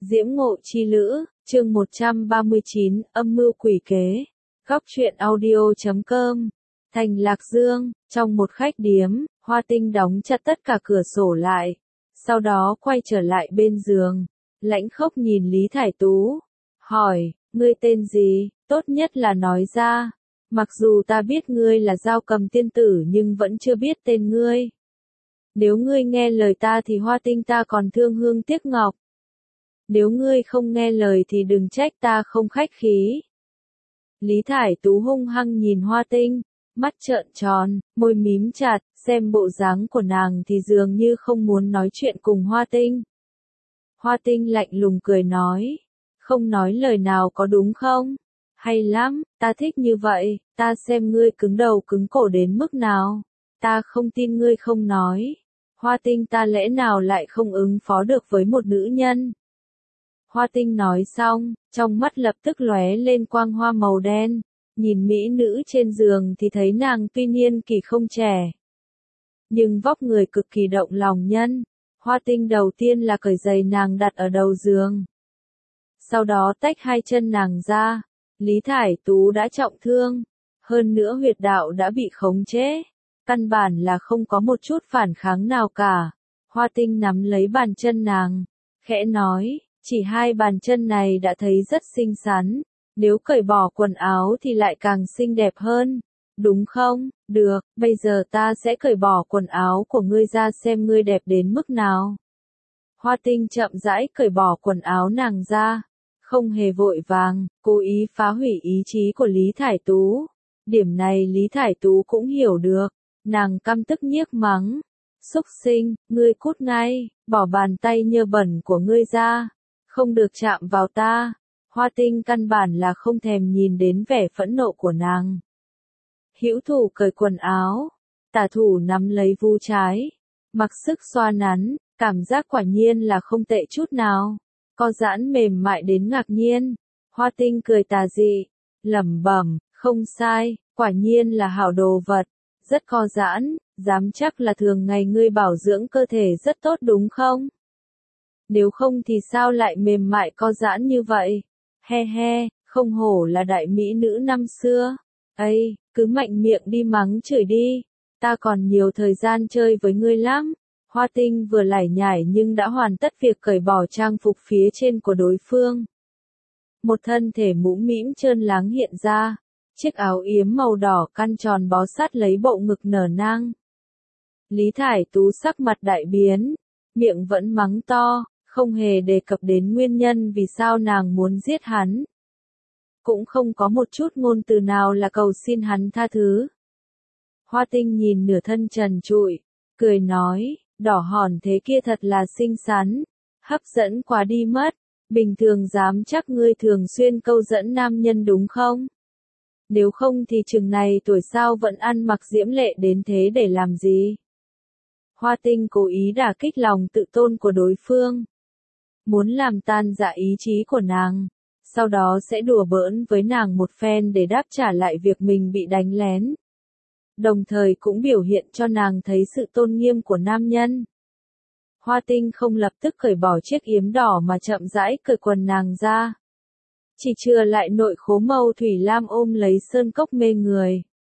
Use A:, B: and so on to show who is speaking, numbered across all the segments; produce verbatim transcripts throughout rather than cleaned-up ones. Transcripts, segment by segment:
A: Diễm Ngộ Chi Lữ, chương một trăm ba mươi chín, âm mưu quỷ kế. Góc truyện audio chấm com. Thành Lạc Dương, trong một khách điếm, Hoa Tinh đóng chặt tất cả cửa sổ lại. Sau đó quay trở lại bên giường. Lãnh Khốc nhìn Lý Thải Tú. Hỏi, ngươi tên gì, tốt nhất là nói ra. Mặc dù ta biết ngươi là Dao Cầm tiên tử nhưng vẫn chưa biết tên ngươi. Nếu ngươi nghe lời ta thì Hoa Tinh ta còn thương hương tiếc ngọc. Nếu ngươi không nghe lời thì đừng trách ta không khách khí. Lý Thải Tú hung hăng nhìn Hoa Tinh, mắt trợn tròn, môi mím chặt, xem bộ dáng của nàng thì dường như không muốn nói chuyện cùng Hoa Tinh. Hoa Tinh lạnh lùng cười nói, không nói lời nào có đúng không? Hay lắm, ta thích như vậy, ta xem ngươi cứng đầu cứng cổ đến mức nào. Ta không tin ngươi không nói. Hoa Tinh ta lẽ nào lại không ứng phó được với một nữ nhân? Hoa Tinh nói xong, trong mắt lập tức lóe lên quang hoa màu đen, nhìn mỹ nữ trên giường thì thấy nàng tuy niên kỳ không trẻ, nhưng vóc người cực kỳ động lòng nhân. Hoa Tinh đầu tiên là cởi giày nàng đặt ở đầu giường, sau đó tách hai chân nàng ra. Lý Thải Tú đã trọng thương, hơn nữa huyệt đạo đã bị khống chế, căn bản là không có một chút phản kháng nào cả. Hoa Tinh nắm lấy bàn chân nàng, khẽ nói, chỉ hai bàn chân này đã thấy rất xinh xắn, nếu cởi bỏ quần áo thì lại càng xinh đẹp hơn, đúng không? Được, bây giờ ta sẽ cởi bỏ quần áo của ngươi ra xem ngươi đẹp đến mức nào. Hoa Tinh chậm rãi cởi bỏ quần áo nàng ra, không hề vội vàng, cố ý phá hủy ý chí của Lý Thải Tú. Điểm này Lý Thải Tú cũng hiểu được, nàng căm tức nhiếc mắng, xúc sinh, ngươi cút ngay, bỏ bàn tay nhơ bẩn của ngươi ra. Không được chạm vào ta. Hoa Tinh căn bản là không thèm nhìn đến vẻ phẫn nộ của nàng. Hữu thủ cởi quần áo, tả thủ nắm lấy vú trái, mặc sức xoa nắn, cảm giác quả nhiên là không tệ chút nào, co giãn mềm mại đến ngạc nhiên. Hoa Tinh cười tà dị, lẩm bẩm, không sai, quả nhiên là hảo đồ vật, rất co giãn, dám chắc là thường ngày ngươi bảo dưỡng cơ thể rất tốt đúng không? Nếu không thì sao lại mềm mại co giãn như vậy? He he, không hổ là đại mỹ nữ năm xưa. Ây, cứ mạnh miệng đi mắng chửi đi, ta còn nhiều thời gian chơi với ngươi lắm. Hoa Tinh vừa lải nhải nhưng đã hoàn tất việc cởi bỏ trang phục phía trên của đối phương. Một thân thể mũm mĩm trơn láng hiện ra, chiếc áo yếm màu đỏ căn tròn bó sát lấy bộ ngực nở nang. Lý Thải Tú sắc mặt đại biến, miệng vẫn mắng to, không hề đề cập đến nguyên nhân vì sao nàng muốn giết hắn. Cũng không có một chút ngôn từ nào là cầu xin hắn tha thứ. Hoa Tinh nhìn nửa thân trần trụi, cười nói, đỏ hòn thế kia thật là xinh xắn, hấp dẫn quá đi mất, bình thường dám chắc ngươi thường xuyên câu dẫn nam nhân đúng không? Nếu không thì chừng này tuổi sao vẫn ăn mặc diễm lệ đến thế để làm gì? Hoa Tinh cố ý đả kích lòng tự tôn của đối phương, muốn làm tan rã ý chí của nàng, sau đó sẽ đùa bỡn với nàng một phen để đáp trả lại việc mình bị đánh lén. Đồng thời cũng biểu hiện cho nàng thấy sự tôn nghiêm của nam nhân. Hoa Tinh không lập tức cởi bỏ chiếc yếm đỏ mà chậm rãi cởi quần nàng ra. Chỉ chừa lại nội khố màu thủy lam ôm lấy sơn cốc mê người.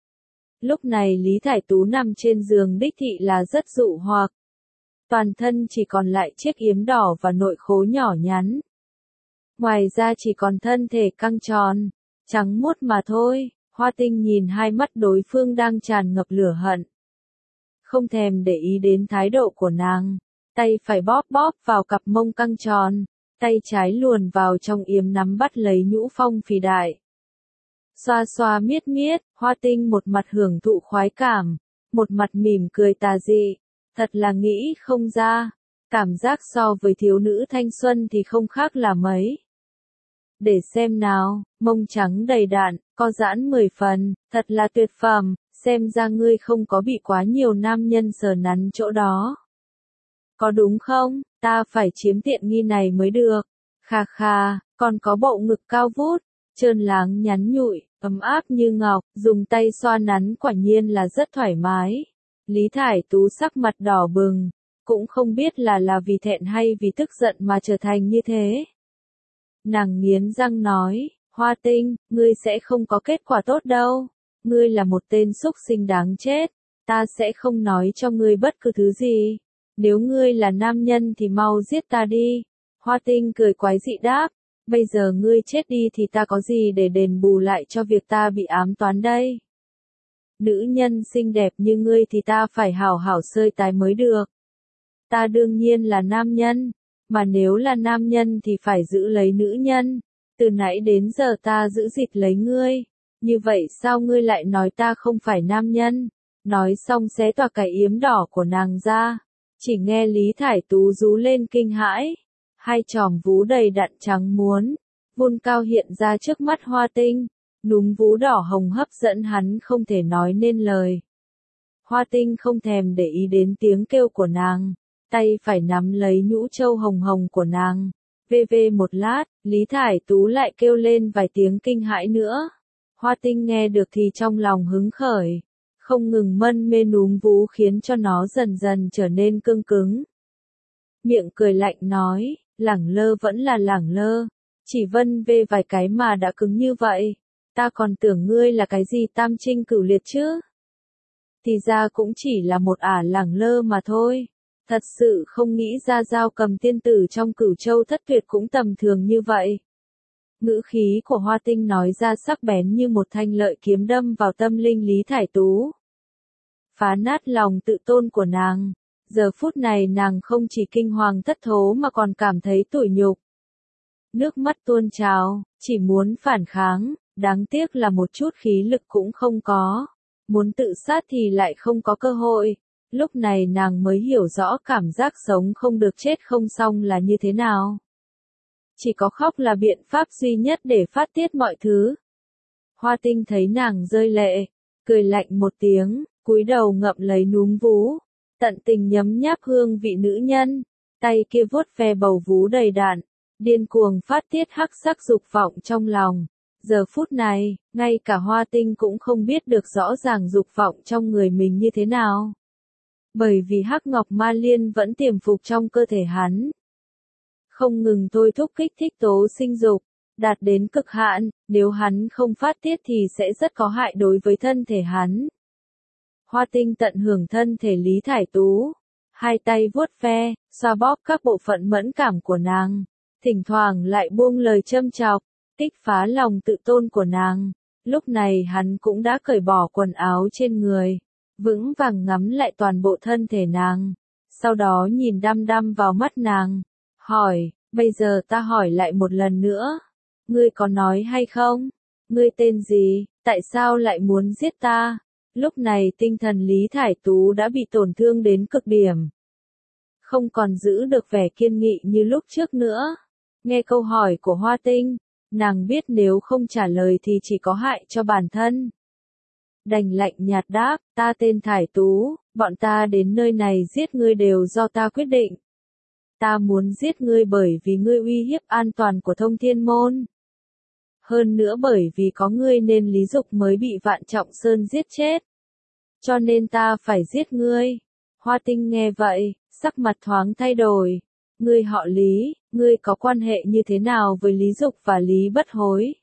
A: Lúc này Lý Thải Tú nằm trên giường đích thị là rất dụ hoặc. Toàn thân chỉ còn lại chiếc yếm đỏ và nội khố nhỏ nhắn. Ngoài ra chỉ còn thân thể căng tròn, trắng muốt mà thôi. Hoa Tinh nhìn hai mắt đối phương đang tràn ngập lửa hận, không thèm để ý đến thái độ của nàng, tay phải bóp bóp vào cặp mông căng tròn, tay trái luồn vào trong yếm nắm bắt lấy nhũ phong phì đại. Xoa xoa miết miết, Hoa Tinh một mặt hưởng thụ khoái cảm, một mặt mỉm cười tà dị. Thật là nghĩ không ra, cảm giác so với thiếu nữ thanh xuân thì không khác là mấy. Để xem nào, mông trắng đầy đặn, co giãn mười phần, thật là tuyệt phẩm, xem ra ngươi không có bị quá nhiều nam nhân sờ nắn chỗ đó. Có đúng không, ta phải chiếm tiện nghi này mới được. Kha kha, còn có bộ ngực cao vút, trơn láng nhắn nhụi, ấm áp như ngọc, dùng tay xoa nắn quả nhiên là rất thoải mái. Lý Thải Tú sắc mặt đỏ bừng, cũng không biết là là vì thẹn hay vì tức giận mà trở thành như thế. Nàng nghiến răng nói, Hoa Tinh, ngươi sẽ không có kết quả tốt đâu. Ngươi là một tên súc sinh đáng chết. Ta sẽ không nói cho ngươi bất cứ thứ gì. Nếu ngươi là nam nhân thì mau giết ta đi. Hoa Tinh cười quái dị đáp, bây giờ ngươi chết đi thì ta có gì để đền bù lại cho việc ta bị ám toán đây. Nữ nhân xinh đẹp như ngươi thì ta phải hảo hảo sơi tái mới được. Ta đương nhiên là nam nhân, mà nếu là nam nhân thì phải giữ lấy nữ nhân. Từ nãy đến giờ ta giữ gìn lấy ngươi. Như vậy sao ngươi lại nói ta không phải nam nhân? Nói xong xé toạc cái yếm đỏ của nàng ra. Chỉ nghe Lý Thải Tú rú lên kinh hãi. Hai chòm vú đầy đặn trắng muốn, vươn cao hiện ra trước mắt Hoa Tinh. Núm vú đỏ hồng hấp dẫn hắn không thể nói nên lời. Hoa Tinh không thèm để ý đến tiếng kêu của nàng. Tay phải nắm lấy nhũ châu hồng hồng của nàng. Vê vê một lát, Lý Thải Tú lại kêu lên vài tiếng kinh hãi nữa. Hoa Tinh nghe được thì trong lòng hứng khởi. Không ngừng mân mê núm vú khiến cho nó dần dần trở nên cương cứng. Miệng cười lạnh nói, lẳng lơ vẫn là lẳng lơ. Chỉ vân vê vài cái mà đã cứng như vậy. Ta còn tưởng ngươi là cái gì tam trinh cửu liệt chứ. Thì ra cũng chỉ là một ả lẳng lơ mà thôi. Thật sự không nghĩ ra Dao Cầm tiên tử trong Cửu Châu Thất Tuyệt cũng tầm thường như vậy. Ngữ khí của Hoa Tinh nói ra sắc bén như một thanh lợi kiếm đâm vào tâm linh Lý Thải Tú. Phá nát lòng tự tôn của nàng. Giờ phút này nàng không chỉ kinh hoàng thất thố mà còn cảm thấy tủi nhục. Nước mắt tuôn trào, chỉ muốn phản kháng, đáng tiếc là một chút khí lực cũng không có. Muốn tự sát thì lại không có cơ hội. Lúc này nàng mới hiểu rõ cảm giác sống không được chết không xong là như thế nào. Chỉ có khóc là biện pháp duy nhất để phát tiết mọi thứ. Hoa Tinh thấy nàng rơi lệ, cười lạnh một tiếng, cúi đầu ngậm lấy núm vú, tận tình nhấm nháp hương vị nữ nhân, tay kia vuốt ve bầu vú đầy đặn, điên cuồng phát tiết hắc sắc dục vọng trong lòng. Giờ phút này, ngay cả Hoa Tinh cũng không biết được rõ ràng dục vọng trong người mình như thế nào. Bởi vì hắc ngọc ma liên vẫn tiềm phục trong cơ thể hắn. Không ngừng thôi thúc kích thích tố sinh dục, đạt đến cực hạn, nếu hắn không phát tiết thì sẽ rất có hại đối với thân thể hắn. Hoa Tinh tận hưởng thân thể Lý Thải Tú, hai tay vuốt ve, xoa bóp các bộ phận mẫn cảm của nàng, thỉnh thoảng lại buông lời châm chọc, kích phá lòng tự tôn của nàng. Lúc này hắn cũng đã cởi bỏ quần áo trên người, vững vàng ngắm lại toàn bộ thân thể nàng, sau đó nhìn đăm đăm vào mắt nàng, hỏi, bây giờ ta hỏi lại một lần nữa, ngươi có nói hay không? Ngươi tên gì, tại sao lại muốn giết ta? Lúc này tinh thần Lý Thải Tú đã bị tổn thương đến cực điểm. Không còn giữ được vẻ kiên nghị như lúc trước nữa. Nghe câu hỏi của Hoa Tinh, nàng biết nếu không trả lời thì chỉ có hại cho bản thân. Đành lạnh nhạt đáp, ta tên Thải Tú, bọn ta đến nơi này giết ngươi đều do ta quyết định. Ta muốn giết ngươi bởi vì ngươi uy hiếp an toàn của Thông Thiên Môn. Hơn nữa bởi vì có ngươi nên Lý Dục mới bị Vạn Trọng Sơn giết chết. Cho nên ta phải giết ngươi. Hoa Tinh nghe vậy, sắc mặt thoáng thay đổi. Ngươi họ Lý, ngươi có quan hệ như thế nào với Lý Dục và Lý Bất Hối?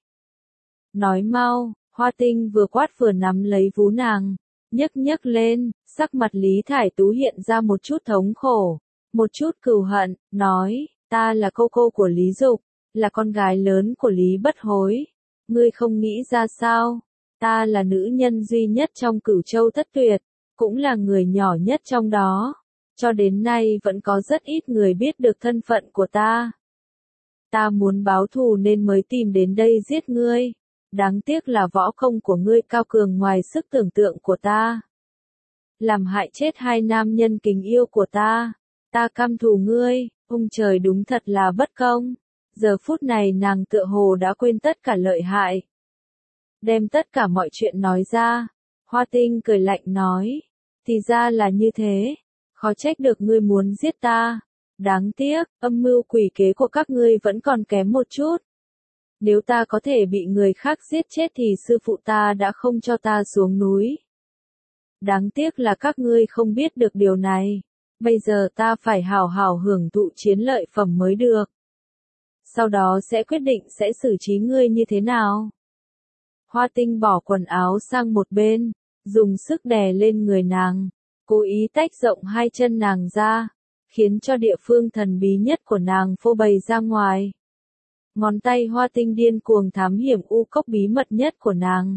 A: Nói mau. Hoa Tinh vừa quát vừa nắm lấy vú nàng, nhấc nhấc lên, sắc mặt Lý Thải Tú hiện ra một chút thống khổ, một chút cừu hận, nói, ta là cô cô của Lý Dục, là con gái lớn của Lý Bất Hối. Ngươi không nghĩ ra sao? Ta là nữ nhân duy nhất trong Cửu Châu Thất Tuyệt, cũng là người nhỏ nhất trong đó. Cho đến nay vẫn có rất ít người biết được thân phận của ta. Ta muốn báo thù nên mới tìm đến đây giết ngươi. Đáng tiếc là võ công của ngươi cao cường ngoài sức tưởng tượng của ta. Làm hại chết hai nam nhân kính yêu của ta. Ta căm thù ngươi, ông trời đúng thật là bất công. Giờ phút này nàng tựa hồ đã quên tất cả lợi hại. Đem tất cả mọi chuyện nói ra. Hoa Tinh cười lạnh nói. Thì ra là như thế. Khó trách được ngươi muốn giết ta. Đáng tiếc, âm mưu quỷ kế của các ngươi vẫn còn kém một chút. Nếu ta có thể bị người khác giết chết thì sư phụ ta đã không cho ta xuống núi. Đáng tiếc là các ngươi không biết được điều này. Bây giờ ta phải hào hào hưởng thụ chiến lợi phẩm mới được. sau đó sẽ quyết định sẽ xử trí ngươi như thế nào. Hoa Tinh bỏ quần áo sang một bên, dùng sức đè lên người nàng, cố ý tách rộng hai chân nàng ra, khiến cho địa phương thần bí nhất của nàng phô bày ra ngoài. Ngón tay Hoa Tinh điên cuồng thám hiểm u cốc bí mật nhất của nàng.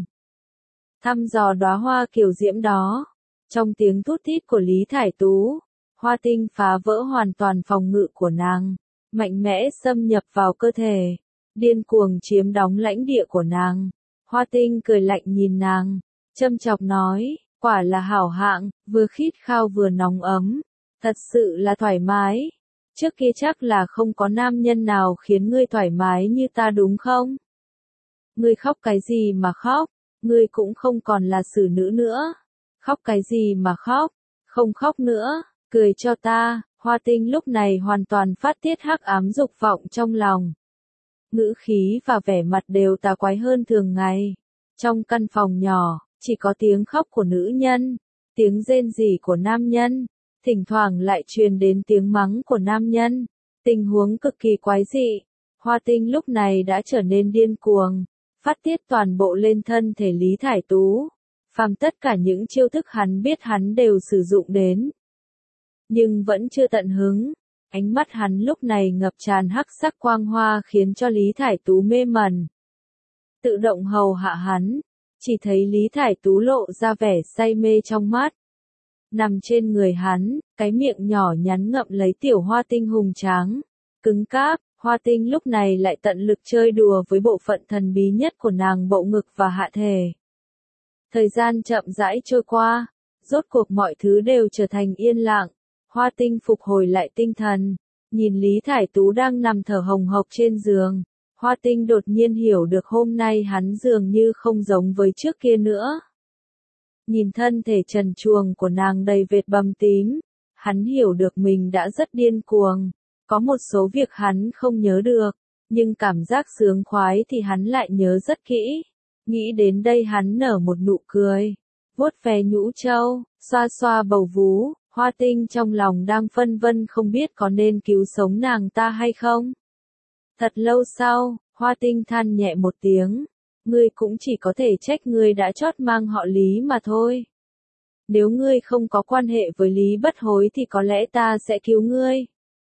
A: Thăm dò đóa hoa kiều diễm đó. Trong tiếng thút thít của Lý Thải Tú, Hoa Tinh phá vỡ hoàn toàn phòng ngự của nàng, mạnh mẽ xâm nhập vào cơ thể, điên cuồng chiếm đóng lãnh địa của nàng. Hoa Tinh cười lạnh nhìn nàng, châm chọc nói, quả là hảo hạng, vừa khít khao vừa nóng ấm, thật sự là thoải mái. Trước kia chắc là không có nam nhân nào khiến ngươi thoải mái như ta đúng không? Ngươi khóc cái gì mà khóc, ngươi cũng không còn là xử nữ nữa. Khóc cái gì mà khóc, không khóc nữa, cười cho ta. Hoa Tinh lúc này hoàn toàn phát tiết hắc ám dục vọng trong lòng. Ngữ khí và vẻ mặt đều tà quái hơn thường ngày. Trong căn phòng nhỏ, chỉ có tiếng khóc của nữ nhân, tiếng rên rỉ của nam nhân, thỉnh thoảng lại truyền đến tiếng mắng của nam nhân. Tình huống cực kỳ quái dị. Hoa Tinh lúc này đã trở nên điên cuồng, phát tiết toàn bộ lên thân thể Lý Thải Tú. Phàm tất cả những chiêu thức hắn biết hắn đều sử dụng đến. Nhưng vẫn chưa tận hứng. Ánh mắt hắn lúc này ngập tràn hắc sắc quang hoa khiến cho Lý Thải Tú mê mẩn. Tự động hầu hạ hắn, chỉ thấy Lý Thải Tú lộ ra vẻ say mê trong mắt. Nằm trên người hắn, cái miệng nhỏ nhắn ngậm lấy tiểu Hoa Tinh hùng tráng, cứng cáp. Hoa Tinh lúc này lại tận lực chơi đùa với bộ phận thần bí nhất của nàng, bộ ngực và hạ thể. Thời gian chậm rãi trôi qua, rốt cuộc mọi thứ đều trở thành yên lặng. Hoa Tinh phục hồi lại tinh thần, nhìn Lý Thải Tú đang nằm thở hồng hộc trên giường. Hoa Tinh đột nhiên hiểu được hôm nay hắn dường như không giống với trước kia nữa. Nhìn thân thể trần truồng của nàng đầy vệt bầm tím, hắn hiểu được mình đã rất điên cuồng. Có một số việc hắn không nhớ được, nhưng cảm giác sướng khoái thì hắn lại nhớ rất kỹ. Nghĩ đến đây hắn nở một nụ cười, vuốt ve nhũ trâu, xoa xoa bầu vú. Hoa Tinh trong lòng đang phân vân không biết có nên cứu sống nàng ta hay không. Thật lâu sau, Hoa Tinh than nhẹ một tiếng, ngươi cũng chỉ có thể trách ngươi đã chót mang họ Lý mà thôi. Nếu ngươi không có quan hệ với Lý Bất Hối thì có lẽ ta sẽ cứu ngươi.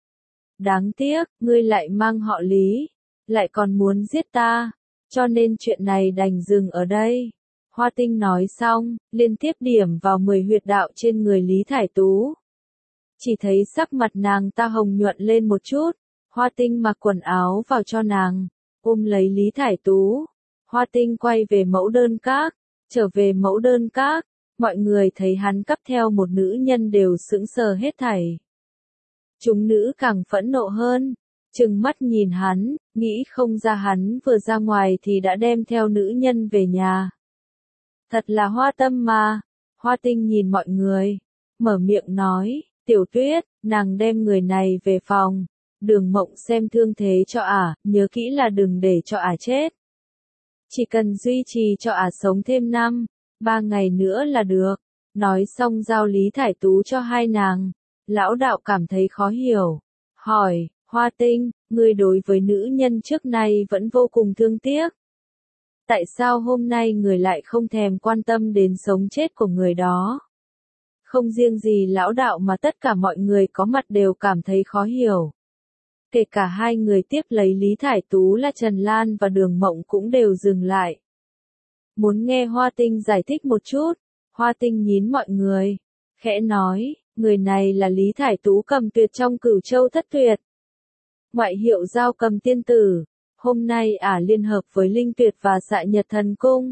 A: Đáng tiếc, ngươi lại mang họ Lý, lại còn muốn giết ta, cho nên chuyện này đành dừng ở đây. Hoa Tinh nói xong, liên tiếp điểm vào mười huyệt đạo trên người Lý Thải Tú. Chỉ thấy sắc mặt nàng ta hồng nhuận lên một chút. Hoa Tinh mặc quần áo vào cho nàng, ôm lấy Lý Thải Tú. Hoa Tinh quay về mẫu đơn các, trở về mẫu đơn các, mọi người thấy hắn cắp theo một nữ nhân đều sững sờ hết thảy. Chúng nữ càng phẫn nộ hơn, trừng mắt nhìn hắn, nghĩ không ra hắn vừa ra ngoài thì đã đem theo nữ nhân về nhà. Thật là hoa tâm mà. Hoa Tinh nhìn mọi người, mở miệng nói, Tiểu Tuyết, nàng đem người này về phòng, Đường Mộng xem thương thế cho ả, nhớ kỹ là đừng để cho ả chết. Chỉ cần duy trì cho ả sống thêm năm, ba ngày nữa là được. Nói xong giao Lý Thải Tú cho hai nàng. Lão đạo cảm thấy khó hiểu, hỏi, Hoa Tinh, ngươi đối với nữ nhân trước nay vẫn vô cùng thương tiếc. Tại sao hôm nay người lại không thèm quan tâm đến sống chết của người đó? Không riêng gì lão đạo mà tất cả mọi người có mặt đều cảm thấy khó hiểu. Kể cả hai người tiếp lấy Lý Thải Tú là Trần Lan và Đường Mộng cũng đều dừng lại. Muốn nghe Hoa Tinh giải thích một chút. Hoa Tinh nhín mọi người, khẽ nói, người này là Lý Thải Tú Cầm Tuyệt trong Cửu Châu Thất Tuyệt. Ngoại hiệu Giao Cầm Tiên Tử. Hôm nay ả liên hợp với Linh Tuyệt và Dạ Nhật Thần Cung.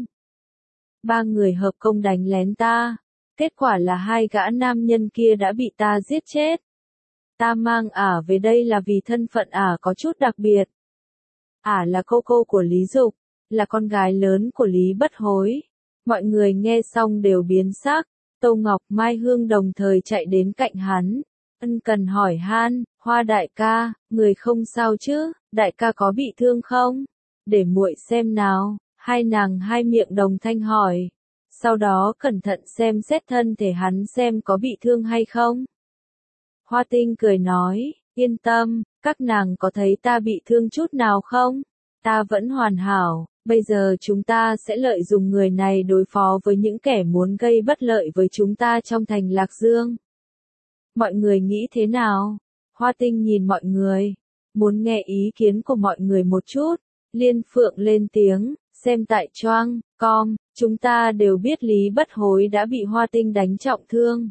A: Ba người hợp công đánh lén ta. Kết quả là hai gã nam nhân kia đã bị ta giết chết. Ta mang ả về đây là vì thân phận ả có chút đặc biệt. Ả là cô cô của Lý Dục, là con gái lớn của Lý Bất Hối. Mọi người nghe xong đều biến sắc. Tô Ngọc Mai Hương đồng thời chạy đến cạnh hắn. Ân cần hỏi han, Hoa đại ca, người không sao chứ, đại ca có bị thương không? Để muội xem nào. Hai nàng hai miệng đồng thanh hỏi. Sau đó cẩn thận xem xét thân thể hắn xem có bị thương hay không. Hoa Tinh cười nói, yên tâm, Các nàng có thấy ta bị thương chút nào không? Ta vẫn hoàn hảo, bây giờ chúng ta sẽ lợi dụng người này đối phó với những kẻ muốn gây bất lợi với chúng ta trong thành Lạc Dương. Mọi người nghĩ thế nào? Hoa Tinh nhìn mọi người, muốn nghe ý kiến của mọi người một chút. Liên Phượng lên tiếng, xem tại choang, com, chúng ta đều biết Lý Bất Hối đã bị Hoa Tinh đánh trọng thương.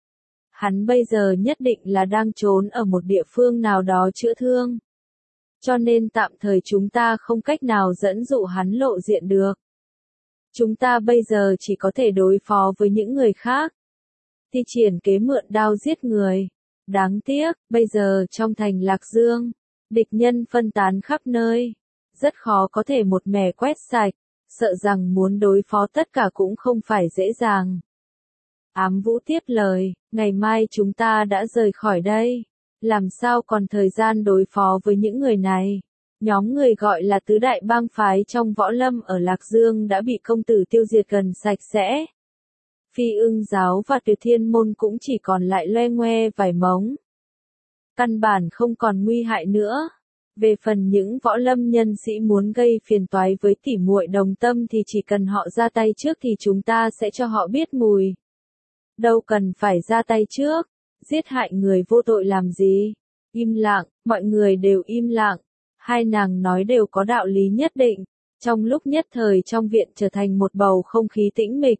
A: Hắn bây giờ nhất định là đang trốn ở một địa phương nào đó chữa thương. Cho nên tạm thời chúng ta không cách nào dẫn dụ hắn lộ diện được. Chúng ta bây giờ chỉ có thể đối phó với những người khác. Thi triển kế mượn đao giết người. Đáng tiếc, bây giờ trong thành Lạc Dương, địch nhân phân tán khắp nơi. Rất khó có thể một mẻ quét sạch, sợ rằng muốn đối phó tất cả cũng không phải dễ dàng. Ám Vũ tiếp lời, ngày mai chúng ta đã rời khỏi đây. Làm sao còn thời gian đối phó với những người này? Nhóm người gọi là tứ đại bang phái trong võ lâm ở Lạc Dương đã bị công tử tiêu diệt gần sạch sẽ. Phi Ưng giáo và Tuyệt Thiên môn cũng chỉ còn lại loe ngoe vài mống. Căn bản không còn nguy hại nữa. Về phần những võ lâm nhân sĩ muốn gây phiền toái với tỉ muội Đồng Tâm thì chỉ cần họ ra tay trước thì chúng ta sẽ cho họ biết mùi. Đâu cần phải ra tay trước, giết hại người vô tội làm gì? Im lặng, mọi người đều im lặng. Hai nàng nói đều có đạo lý nhất định. Trong lúc nhất thời trong viện trở thành một bầu không khí tĩnh mịch.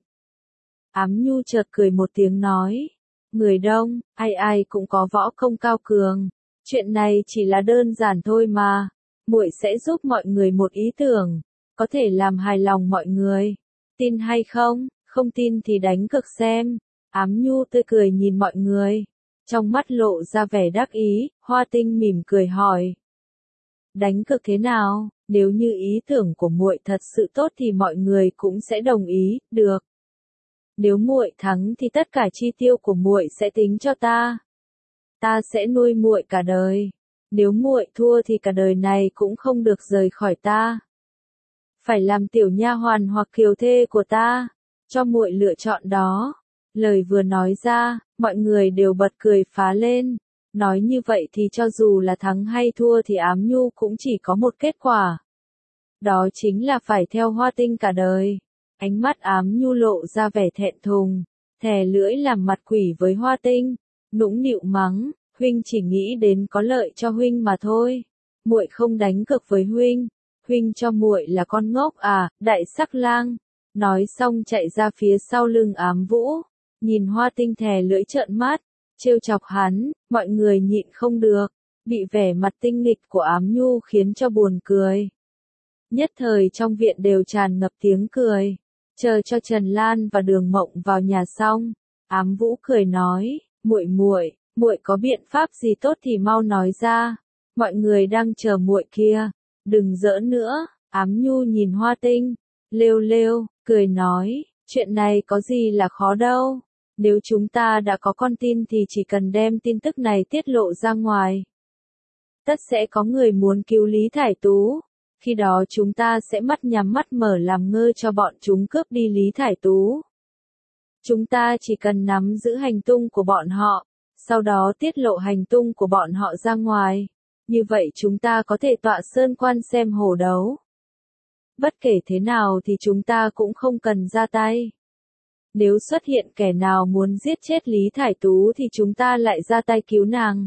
A: Ám Nhu chợt cười một tiếng nói, người đông, ai ai cũng có võ công cao cường. Chuyện này chỉ là đơn giản thôi mà. Muội sẽ giúp mọi người một ý tưởng, có thể làm hài lòng mọi người. Tin hay không? Không tin thì đánh cược xem. Ám Nhu tươi cười nhìn mọi người, trong mắt lộ ra vẻ đắc ý. Hoa Tinh mỉm cười hỏi, đánh cược thế nào? Nếu như ý tưởng của muội thật sự tốt thì mọi người cũng sẽ đồng ý. Được. Nếu muội thắng thì tất cả chi tiêu của muội sẽ tính cho ta. Ta sẽ nuôi muội cả đời. Nếu muội thua thì cả đời này cũng không được rời khỏi ta. Phải làm tiểu nha hoàn hoặc kiều thê của ta. Cho muội lựa chọn đó. Lời vừa nói ra, mọi người đều bật cười phá lên. Nói như vậy thì cho dù là thắng hay thua thì Ám Nhu cũng chỉ có một kết quả. Đó chính là phải theo Hoa Tinh cả đời. Ánh mắt Ám Nhu lộ ra vẻ thẹn thùng, thè lưỡi làm mặt quỷ với Hoa Tinh, nũng nịu mắng, huynh chỉ nghĩ đến có lợi cho huynh mà thôi. Muội không đánh cược với huynh, huynh cho muội là con ngốc à, đại sắc lang. Nói xong chạy ra phía sau lưng Ám Vũ, nhìn Hoa Tinh thè lưỡi trợn mắt, trêu chọc hắn. Mọi người nhịn không được, bị vẻ mặt tinh nghịch của Ám Nhu khiến cho buồn cười. Nhất thời trong viện đều tràn ngập tiếng cười. Chờ cho Trần Lan và Đường Mộng vào nhà xong, Ám Vũ cười nói, muội muội, muội có biện pháp gì tốt thì mau nói ra. Mọi người đang chờ muội kia, đừng giỡn nữa. Ám Nhu nhìn Hoa Tinh, lêu lêu, cười nói, chuyện này có gì là khó đâu. Nếu chúng ta đã có con tin thì chỉ cần đem tin tức này tiết lộ ra ngoài. Tất sẽ có người muốn cứu Lý Thải Tú. Khi đó chúng ta sẽ mắt nhắm mắt mở làm ngơ cho bọn chúng cướp đi Lý Thải Tú. Chúng ta chỉ cần nắm giữ hành tung của bọn họ, sau đó tiết lộ hành tung của bọn họ ra ngoài. Như vậy chúng ta có thể tọa sơn quan xem hổ đấu. Bất kể thế nào thì chúng ta cũng không cần ra tay. Nếu xuất hiện kẻ nào muốn giết chết Lý Thải Tú thì chúng ta lại ra tay cứu nàng.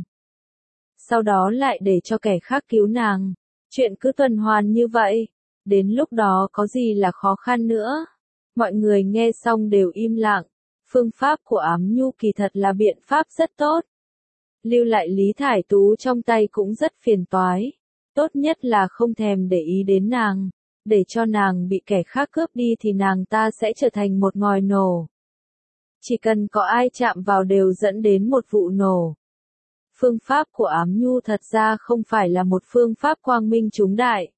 A: Sau đó lại để cho kẻ khác cứu nàng. Chuyện cứ tuần hoàn như vậy. Đến lúc đó có gì là khó khăn nữa. Mọi người nghe xong đều im lặng. Phương pháp của Ám Nhu kỳ thật là biện pháp rất tốt. Lưu lại Lý Thải Tú trong tay cũng rất phiền toái. Tốt nhất là không thèm để ý đến nàng. Để cho nàng bị kẻ khác cướp đi thì nàng ta sẽ trở thành một ngòi nổ. Chỉ cần có ai chạm vào đều dẫn đến một vụ nổ. Phương pháp của Ám Nhu thật ra không phải là một phương pháp quang minh chúng đại.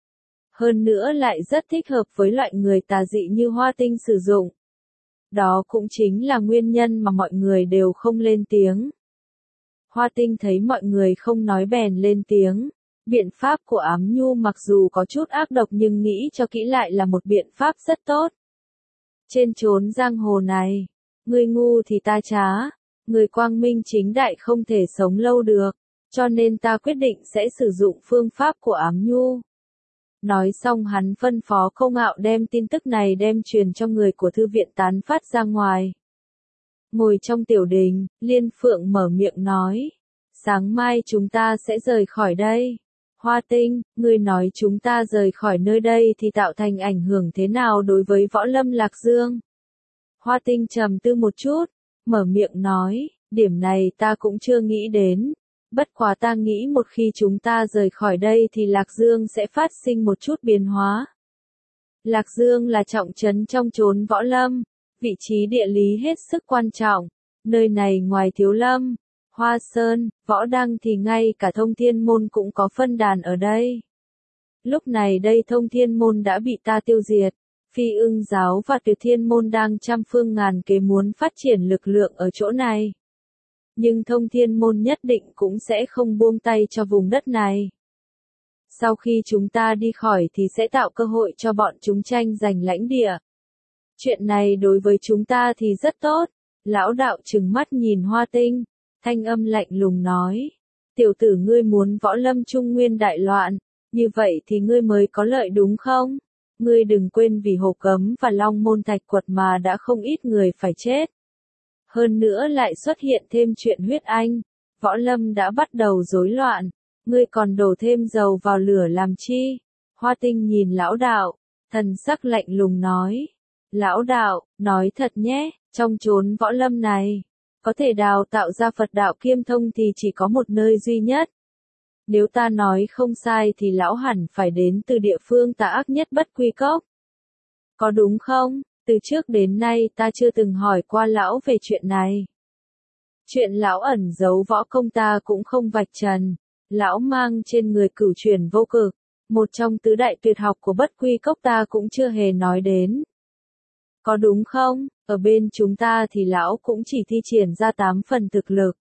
A: Hơn nữa lại rất thích hợp với loại người tà dị như Hoa Tinh sử dụng. Đó cũng chính là nguyên nhân mà mọi người đều không lên tiếng. Hoa Tinh thấy mọi người không nói bèn lên tiếng. Biện pháp của Ám Nhu mặc dù có chút ác độc nhưng nghĩ cho kỹ lại là một biện pháp rất tốt. Trên chốn giang hồ này, người ngu thì ta trá, người quang minh chính đại không thể sống lâu được. Cho nên ta quyết định sẽ sử dụng phương pháp của ám nhu. Nói xong hắn phân phó Khâu Ngạo đem tin tức này đem truyền cho người của thư viện tán phát ra ngoài. Ngồi trong tiểu đình, Liên Phượng mở miệng nói. Sáng mai chúng ta sẽ rời khỏi đây. Hoa Tinh, ngươi nói chúng ta rời khỏi nơi đây thì tạo thành ảnh hưởng thế nào đối với võ lâm Lạc Dương? Hoa Tinh trầm tư một chút, mở miệng nói, điểm này ta cũng chưa nghĩ đến. Bất quá ta nghĩ một khi chúng ta rời khỏi đây thì Lạc Dương sẽ phát sinh một chút biến hóa. Lạc Dương là trọng trấn trong chốn võ lâm, vị trí địa lý hết sức quan trọng. Nơi này ngoài Thiếu Lâm, Hoa Sơn, Võ Đăng thì ngay cả Thông Thiên Môn cũng có phân đàn ở đây. Lúc này đây Thông Thiên Môn đã bị ta tiêu diệt. Phi Ưng Giáo và Tuyệt Thiên Môn đang trăm phương ngàn kế muốn phát triển lực lượng ở chỗ này. Nhưng Thông Thiên Môn nhất định cũng sẽ không buông tay cho vùng đất này. Sau khi chúng ta đi khỏi thì sẽ tạo cơ hội cho bọn chúng tranh giành lãnh địa. Chuyện này đối với chúng ta thì rất tốt. Lão đạo trừng mắt nhìn Hoa Tinh, thanh âm lạnh lùng nói. Tiểu tử ngươi muốn võ lâm trung nguyên đại loạn, như vậy thì ngươi mới có lợi đúng không? Ngươi đừng quên vì Hồ Cấm và Long Môn Thạch Quật mà đã không ít người phải chết. Hơn nữa lại xuất hiện thêm chuyện huyết anh, võ lâm đã bắt đầu rối loạn, ngươi còn đổ thêm dầu vào lửa làm chi? Hoa Tinh nhìn lão đạo, thần sắc lạnh lùng nói. Lão đạo, nói thật nhé, trong chốn võ lâm này, có thể đào tạo ra Phật đạo kiêm thông thì chỉ có một nơi duy nhất. Nếu ta nói không sai thì lão hẳn phải đến từ địa phương tà ác nhất Bất Quy Cốc. Có đúng không? Từ trước đến nay ta chưa từng hỏi qua lão về chuyện này. Chuyện lão ẩn giấu võ công ta cũng không vạch trần. Lão mang trên người cửu chuyển vô cực, một trong tứ đại tuyệt học của Bất Quy Cốc ta cũng chưa hề nói đến. Có đúng không? Ở bên chúng ta thì lão cũng chỉ thi triển ra tám phần thực lực.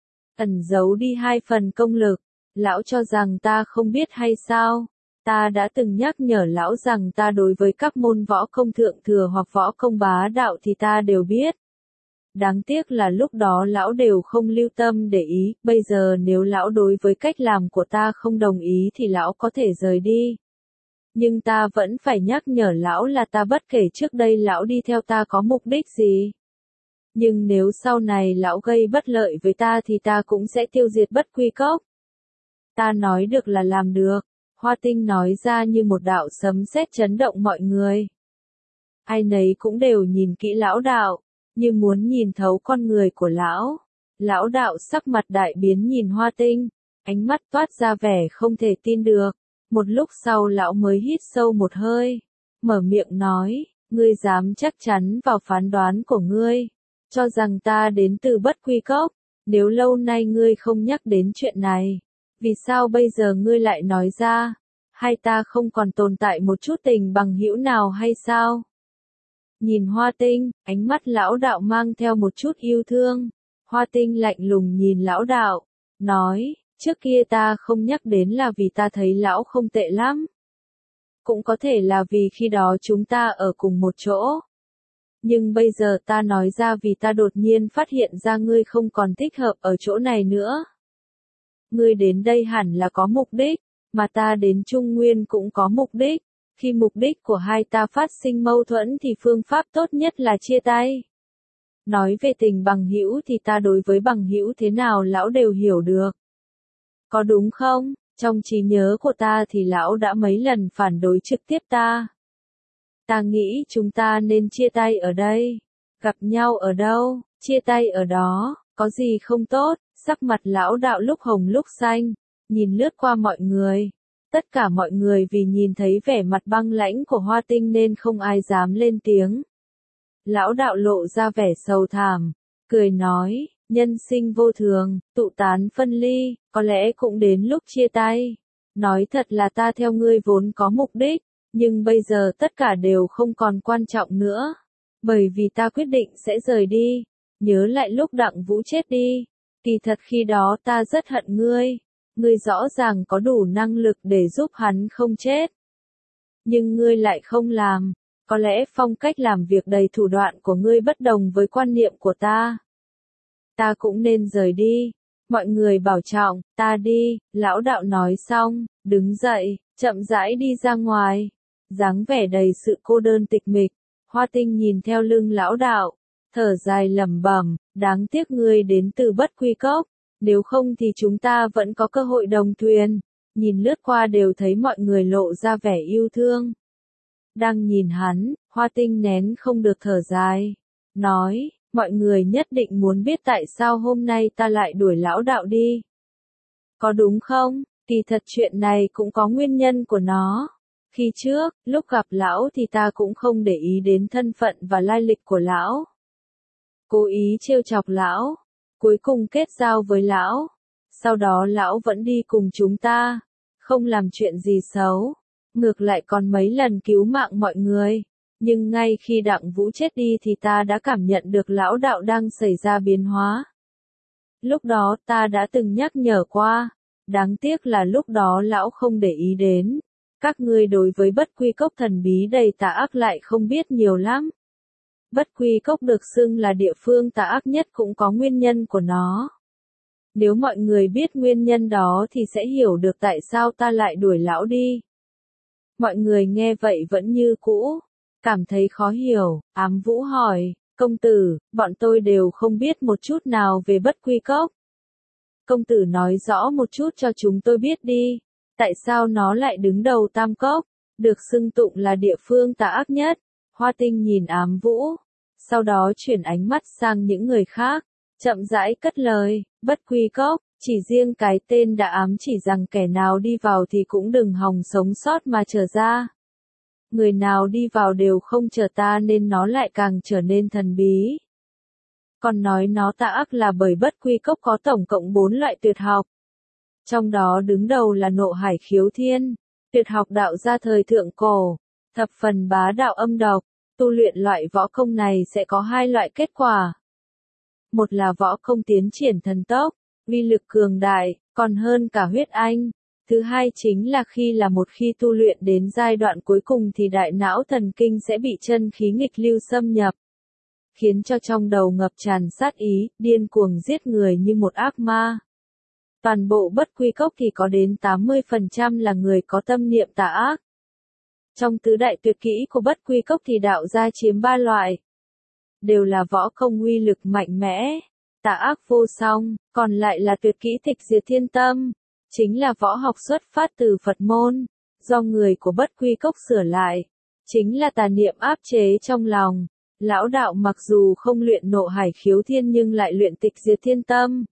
A: Ẩn giấu đi hai phần công lực. Lão cho rằng ta không biết hay sao? Ta đã từng nhắc nhở lão rằng ta đối với các môn võ công thượng thừa hoặc võ công bá đạo thì ta đều biết. Đáng tiếc là lúc đó lão đều không lưu tâm để ý, bây giờ nếu lão đối với cách làm của ta không đồng ý thì lão có thể rời đi. Nhưng ta vẫn phải nhắc nhở lão là ta bất kể trước đây lão đi theo ta có mục đích gì. Nhưng nếu sau này lão gây bất lợi với ta thì ta cũng sẽ tiêu diệt Bất Quy Cốc. Ta nói được là làm được. Hoa Tinh nói ra như một đạo sấm sét chấn động mọi người. Ai nấy cũng đều nhìn kỹ lão đạo, như muốn nhìn thấu con người của lão. Lão đạo sắc mặt đại biến nhìn Hoa Tinh, ánh mắt toát ra vẻ không thể tin được. Một lúc sau lão mới hít sâu một hơi, mở miệng nói, ngươi dám chắc chắn vào phán đoán của ngươi, cho rằng ta đến từ Bất Quy Cốc, nếu lâu nay ngươi không nhắc đến chuyện này. Vì sao bây giờ ngươi lại nói ra? Hay ta không còn tồn tại một chút tình bằng hữu nào hay sao? Nhìn Hoa Tinh, ánh mắt lão đạo mang theo một chút yêu thương. Hoa Tinh lạnh lùng nhìn lão đạo, nói, trước kia ta không nhắc đến là vì ta thấy lão không tệ lắm. Cũng có thể là vì khi đó chúng ta ở cùng một chỗ. Nhưng bây giờ ta nói ra vì ta đột nhiên phát hiện ra ngươi không còn thích hợp ở chỗ này nữa. Ngươi đến đây hẳn là có mục đích, mà ta đến Trung Nguyên cũng có mục đích. Khi mục đích của hai ta phát sinh mâu thuẫn thì phương pháp tốt nhất là chia tay. Nói về tình bằng hữu thì ta đối với bằng hữu thế nào lão đều hiểu được. Có đúng không? Trong trí nhớ của ta thì lão đã mấy lần phản đối trực tiếp ta. Ta nghĩ chúng ta nên chia tay ở đây. Gặp nhau ở đâu? Chia tay ở đó, có gì không tốt? Sắc mặt lão đạo lúc hồng lúc xanh, nhìn lướt qua mọi người. Tất cả mọi người vì nhìn thấy vẻ mặt băng lãnh của Hoa Tinh nên không ai dám lên tiếng. Lão đạo lộ ra vẻ sầu thảm, cười nói, nhân sinh vô thường, tụ tán phân ly, có lẽ cũng đến lúc chia tay. Nói thật là ta theo ngươi vốn có mục đích, nhưng bây giờ tất cả đều không còn quan trọng nữa. Bởi vì ta quyết định sẽ rời đi, nhớ lại lúc Đặng Vũ chết đi. Kỳ thật khi đó ta rất hận ngươi, ngươi rõ ràng có đủ năng lực để giúp hắn không chết. Nhưng ngươi lại không làm, có lẽ phong cách làm việc đầy thủ đoạn của ngươi bất đồng với quan niệm của ta. Ta cũng nên rời đi, Mọi người bảo trọng, ta đi, lão đạo nói xong, đứng dậy, chậm rãi đi ra ngoài. Dáng vẻ đầy sự cô đơn tịch mịch, Hoa Tinh nhìn theo lưng lão đạo, thở dài lẩm bẩm, đáng tiếc ngươi đến từ Bất Quy Cốc, nếu không thì chúng ta vẫn có cơ hội đồng thuyền. Nhìn lướt qua đều thấy mọi người lộ ra vẻ yêu thương. Đang nhìn hắn, Hoa Tinh nén không được thở dài, nói, mọi người nhất định muốn biết tại sao hôm nay ta lại đuổi lão đạo đi. Có đúng không? Kỳ thật chuyện này cũng có nguyên nhân của nó. Khi trước, lúc gặp lão thì ta cũng không để ý đến thân phận và lai lịch của lão. Cố ý trêu chọc lão, cuối cùng kết giao với lão. Sau đó lão vẫn đi cùng chúng ta, không làm chuyện gì xấu, ngược lại còn mấy lần cứu mạng mọi người. Nhưng ngay khi Đặng Vũ chết đi thì ta đã cảm nhận được lão đạo đang xảy ra biến hóa. Lúc đó ta đã từng nhắc nhở qua, đáng tiếc là lúc đó lão không để ý đến. Các ngươi đối với Bất Quy Cốc thần bí đầy tà ác lại không biết nhiều lắm. Bất Quy Cốc được xưng là địa phương tà ác nhất cũng có nguyên nhân của nó. Nếu mọi người biết nguyên nhân đó thì sẽ hiểu được tại sao ta lại đuổi lão đi. Mọi người nghe vậy vẫn như cũ, cảm thấy khó hiểu. Ám Vũ hỏi, công tử, bọn tôi đều không biết một chút nào về Bất Quy Cốc. Công tử nói rõ một chút cho chúng tôi biết đi, tại sao nó lại đứng đầu Tam Cốc, được xưng tụng là địa phương tà ác nhất. Hoa Tinh nhìn Ám Vũ, sau đó chuyển ánh mắt sang những người khác, chậm rãi cất lời, Bất Quy Cốc, chỉ riêng cái tên đã ám chỉ rằng kẻ nào đi vào thì cũng đừng hòng sống sót mà trở ra. Người nào đi vào đều không chờ ta nên nó lại càng trở nên thần bí. Còn nói nó tà ác là bởi Bất Quy Cốc có tổng cộng bốn loại tuyệt học. Trong đó đứng đầu là Nộ Hải Khiếu Thiên, tuyệt học đạo gia thời thượng cổ, thập phần bá đạo âm độc. Tu luyện loại võ công này sẽ có hai loại kết quả. Một là võ công tiến triển thần tốc, uy lực cường đại, còn hơn cả huyết anh. Thứ hai chính là khi là một khi tu luyện đến giai đoạn cuối cùng thì đại não thần kinh sẽ bị chân khí nghịch lưu xâm nhập, khiến cho trong đầu ngập tràn sát ý, điên cuồng giết người như một ác ma. Toàn bộ Bất Quy Cốc thì có đến tám mươi phần trăm là người có tâm niệm tà ác. Trong tứ đại tuyệt kỹ của Bất Quy Cốc thì đạo gia chiếm ba loại. Đều là võ công uy lực mạnh mẽ, tà ác vô song, còn lại là tuyệt kỹ Tịch Diệt Thiên Tâm, chính là võ học xuất phát từ Phật môn, do người của Bất Quy Cốc sửa lại, chính là tà niệm áp chế trong lòng. Lão đạo mặc dù không luyện Nộ Hải Khiếu Thiên nhưng lại luyện Tịch Diệt Thiên Tâm.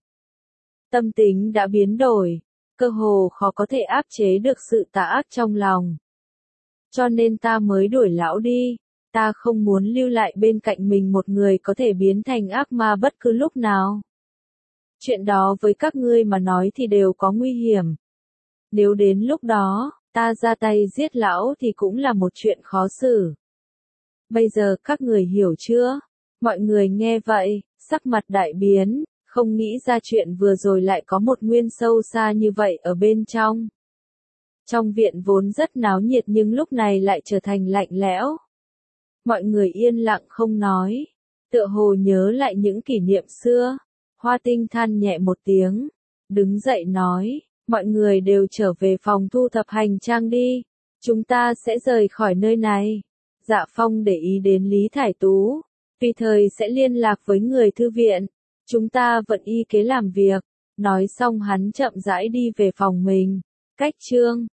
A: Tâm tính đã biến đổi, cơ hồ khó có thể áp chế được sự tà ác trong lòng. Cho nên ta mới đuổi lão đi, ta không muốn lưu lại bên cạnh mình một người có thể biến thành ác ma bất cứ lúc nào. Chuyện đó với các ngươi mà nói thì đều có nguy hiểm. Nếu đến lúc đó, ta ra tay giết lão thì cũng là một chuyện khó xử. Bây giờ các người hiểu chưa? Mọi người nghe vậy, sắc mặt đại biến, không nghĩ ra chuyện vừa rồi lại có một nguyên sâu xa như vậy ở bên trong. Trong viện vốn rất náo nhiệt nhưng lúc này lại trở thành lạnh lẽo. Mọi người yên lặng không nói, tựa hồ nhớ lại những kỷ niệm xưa. Hoa Tinh than nhẹ một tiếng, đứng dậy nói, mọi người đều trở về phòng thu thập hành trang đi, chúng ta sẽ rời khỏi nơi này. Dạ Phong để ý đến Lý Thải Tú, tùy thời sẽ liên lạc với người thư viện, chúng ta vẫn y kế làm việc. Nói xong hắn chậm rãi đi về phòng mình. Cách chương